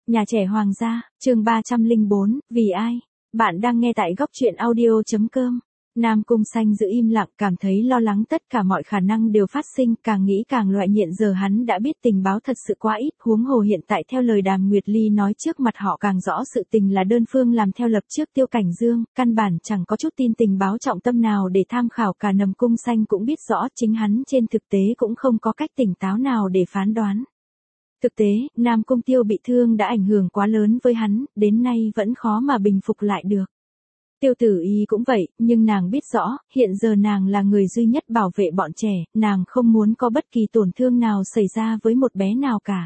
Nhà trẻ Hoàng gia, chương 304, vì ai? Bạn đang nghe tại góc truyện audio.com. Nam Cung Xanh giữ im lặng, cảm thấy lo lắng, tất cả mọi khả năng đều phát sinh, càng nghĩ càng loại, hiện giờ hắn đã biết tình báo thật sự quá ít, huống hồ hiện tại theo lời Đàm Nguyệt Ly nói trước mặt họ càng rõ sự tình là đơn phương làm theo lập trước Tiêu Cảnh Dương, căn bản chẳng có chút tin tình báo trọng tâm nào để tham khảo, cả Nam Cung Xanh cũng biết rõ chính hắn trên thực tế cũng không có cách tỉnh táo nào để phán đoán. Thực tế, Nam Cung Tiêu bị thương đã ảnh hưởng quá lớn với hắn, đến nay vẫn khó mà bình phục lại được. Tiêu Tử Y cũng vậy, nhưng nàng biết rõ, hiện giờ nàng là người duy nhất bảo vệ bọn trẻ, nàng không muốn có bất kỳ tổn thương nào xảy ra với một bé nào cả.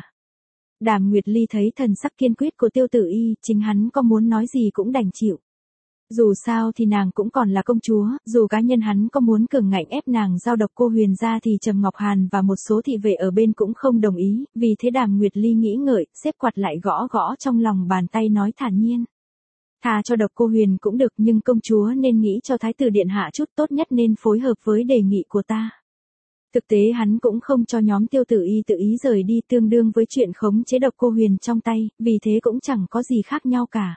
Đàm Nguyệt Ly thấy thần sắc kiên quyết của Tiêu Tử Y, chính hắn có muốn nói gì cũng đành chịu. Dù sao thì nàng cũng còn là công chúa, dù cá nhân hắn có muốn cường ngạnh ép nàng giao độc cô Huyền ra thì Trầm Ngọc Hàn và một số thị vệ ở bên cũng không đồng ý, vì thế Đàm Nguyệt Ly nghĩ ngợi, xếp quạt lại gõ gõ trong lòng bàn tay nói thản nhiên. Thà cho độc cô Huyền cũng được, nhưng công chúa nên nghĩ cho Thái tử Điện Hạ chút, tốt nhất nên phối hợp với đề nghị của ta. Thực tế hắn cũng không cho nhóm Tiêu Tử Y tự ý rời đi, tương đương với chuyện khống chế độc cô Huyền trong tay, vì thế cũng chẳng có gì khác nhau cả.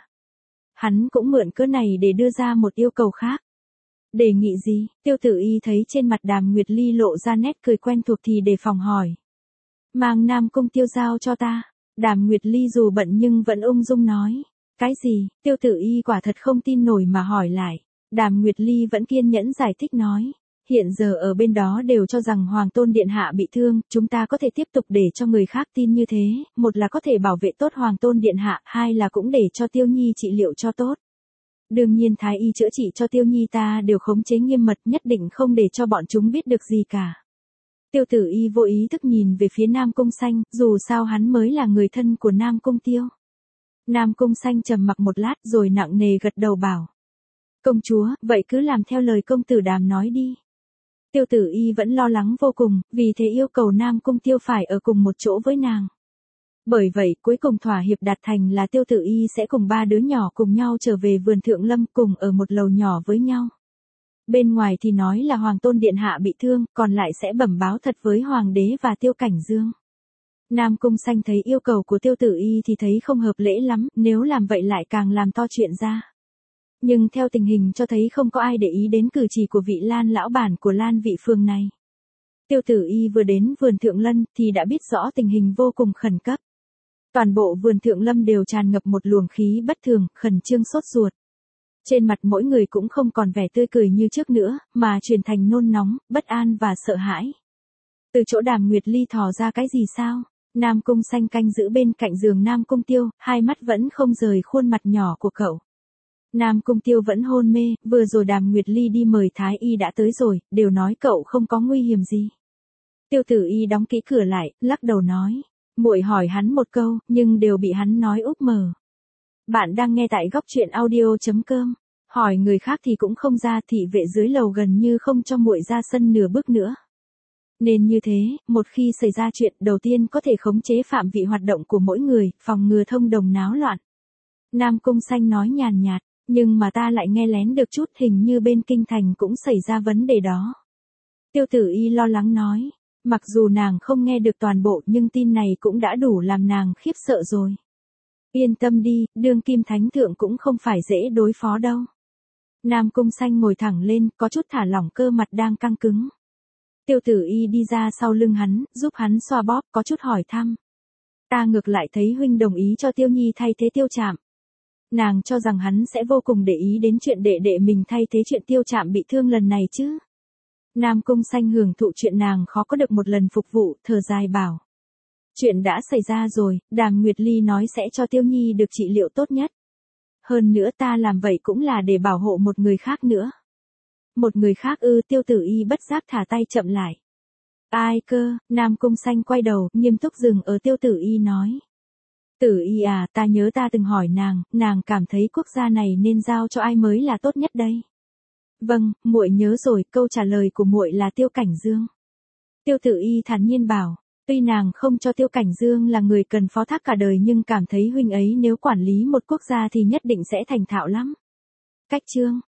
Hắn cũng mượn cớ này để đưa ra một yêu cầu khác. Đề nghị gì? Tiêu Tử Y thấy trên mặt Đàm Nguyệt Ly lộ ra nét cười quen thuộc thì đề phòng hỏi. Mang Nam Cung Tiêu giao cho ta. Đàm Nguyệt Ly dù bận nhưng vẫn ung dung nói. Cái gì? Tiêu Tử Y quả thật không tin nổi mà hỏi lại. Đàm Nguyệt Ly vẫn kiên nhẫn giải thích nói. Hiện giờ ở bên đó đều cho rằng Hoàng Tôn Điện Hạ bị thương, chúng ta có thể tiếp tục để cho người khác tin như thế, một là có thể bảo vệ tốt Hoàng Tôn Điện Hạ, hai là cũng để cho Tiêu Nhi trị liệu cho tốt. Đương nhiên Thái Y chữa trị cho Tiêu Nhi ta đều khống chế nghiêm mật, nhất định không để cho bọn chúng biết được gì cả. Tiêu Tử Y vô ý thức nhìn về phía Nam Cung Xanh, dù sao hắn mới là người thân của Nam Cung Tiêu. Nam Cung Xanh trầm mặc một lát rồi nặng nề gật đầu bảo. Công chúa, vậy cứ làm theo lời công tử Đàm nói đi. Tiêu Tử Y vẫn lo lắng vô cùng, vì thế yêu cầu Nam Cung Tiêu phải ở cùng một chỗ với nàng. Bởi vậy, cuối cùng thỏa hiệp đạt thành là Tiêu Tử Y sẽ cùng ba đứa nhỏ cùng nhau trở về vườn Thượng Lâm, cùng ở một lầu nhỏ với nhau. Bên ngoài thì nói là Hoàng Tôn Điện Hạ bị thương, còn lại sẽ bẩm báo thật với Hoàng đế và Tiêu Cảnh Dương. Nam Cung Xanh thấy yêu cầu của Tiêu Tử Y thì thấy không hợp lễ lắm, nếu làm vậy lại càng làm to chuyện ra. Nhưng theo tình hình cho thấy không có ai để ý đến cử chỉ của vị Lan lão bản của Lan Vị Phường này. Tiêu Tử Y vừa đến vườn Thượng Lâm thì đã biết rõ tình hình vô cùng khẩn cấp. Toàn bộ vườn Thượng Lâm đều tràn ngập một luồng khí bất thường, khẩn trương sốt ruột. Trên mặt mỗi người cũng không còn vẻ tươi cười như trước nữa, mà chuyển thành nôn nóng, bất an và sợ hãi. Từ chỗ Đàm Nguyệt Ly thò ra cái gì sao? Nam Cung Xanh canh giữ bên cạnh giường Nam Cung Tiêu, hai mắt vẫn không rời khuôn mặt nhỏ của cậu. Nam Cung Tiêu vẫn hôn mê, vừa rồi Đàm Nguyệt Ly đi mời Thái Y đã tới rồi, đều nói cậu không có nguy hiểm gì. Tiêu Tử Y đóng kỹ cửa lại, lắc đầu nói. Muội hỏi hắn một câu, nhưng đều bị hắn nói úp mở. Bạn đang nghe tại góc truyện audio.com. Hỏi người khác thì cũng không ra, thị vệ dưới lầu gần như không cho muội ra sân nửa bước nữa. Nên như thế, một khi xảy ra chuyện, đầu tiên có thể khống chế phạm vị hoạt động của mỗi người, phòng ngừa thông đồng náo loạn. Nam Cung Xanh nói nhàn nhạt, nhưng mà ta lại nghe lén được chút, hình như bên kinh thành cũng xảy ra vấn đề đó. Tiêu Tử Y lo lắng nói, mặc dù nàng không nghe được toàn bộ nhưng tin này cũng đã đủ làm nàng khiếp sợ rồi. Yên tâm đi, đương kim thánh thượng cũng không phải dễ đối phó đâu. Nam Cung Xanh ngồi thẳng lên, có chút thả lỏng cơ mặt đang căng cứng. Tiêu Tử Y đi ra sau lưng hắn, giúp hắn xoa bóp, có chút hỏi thăm. Ta ngược lại thấy huynh đồng ý cho Tiêu Nhi thay thế Tiêu Trạm. Nàng cho rằng hắn sẽ vô cùng để ý đến chuyện đệ đệ mình thay thế chuyện Tiêu Trạm bị thương lần này chứ. Nam Cung Xanh hưởng thụ chuyện nàng khó có được một lần phục vụ, thở dài bảo. Chuyện đã xảy ra rồi, Đàm Nguyệt Ly nói sẽ cho Tiêu Nhi được trị liệu tốt nhất. Hơn nữa ta làm vậy cũng là để bảo hộ một người khác nữa. Một người khác ư? Tiêu Tử Y bất giác thả tay chậm lại. Ai cơ? Nam Cung Xanh quay đầu, nghiêm túc dừng ở Tiêu Tử Y nói. Tử Y à, ta nhớ ta từng hỏi nàng cảm thấy quốc gia này nên giao cho ai mới là tốt nhất đây? Vâng, muội nhớ rồi, câu trả lời của muội là Tiêu Cảnh Dương. Tiêu Tử Y thản nhiên bảo, tuy nàng không cho Tiêu Cảnh Dương là người cần phó thác cả đời nhưng cảm thấy huynh ấy nếu quản lý một quốc gia thì nhất định sẽ thành thạo lắm. Cách chương,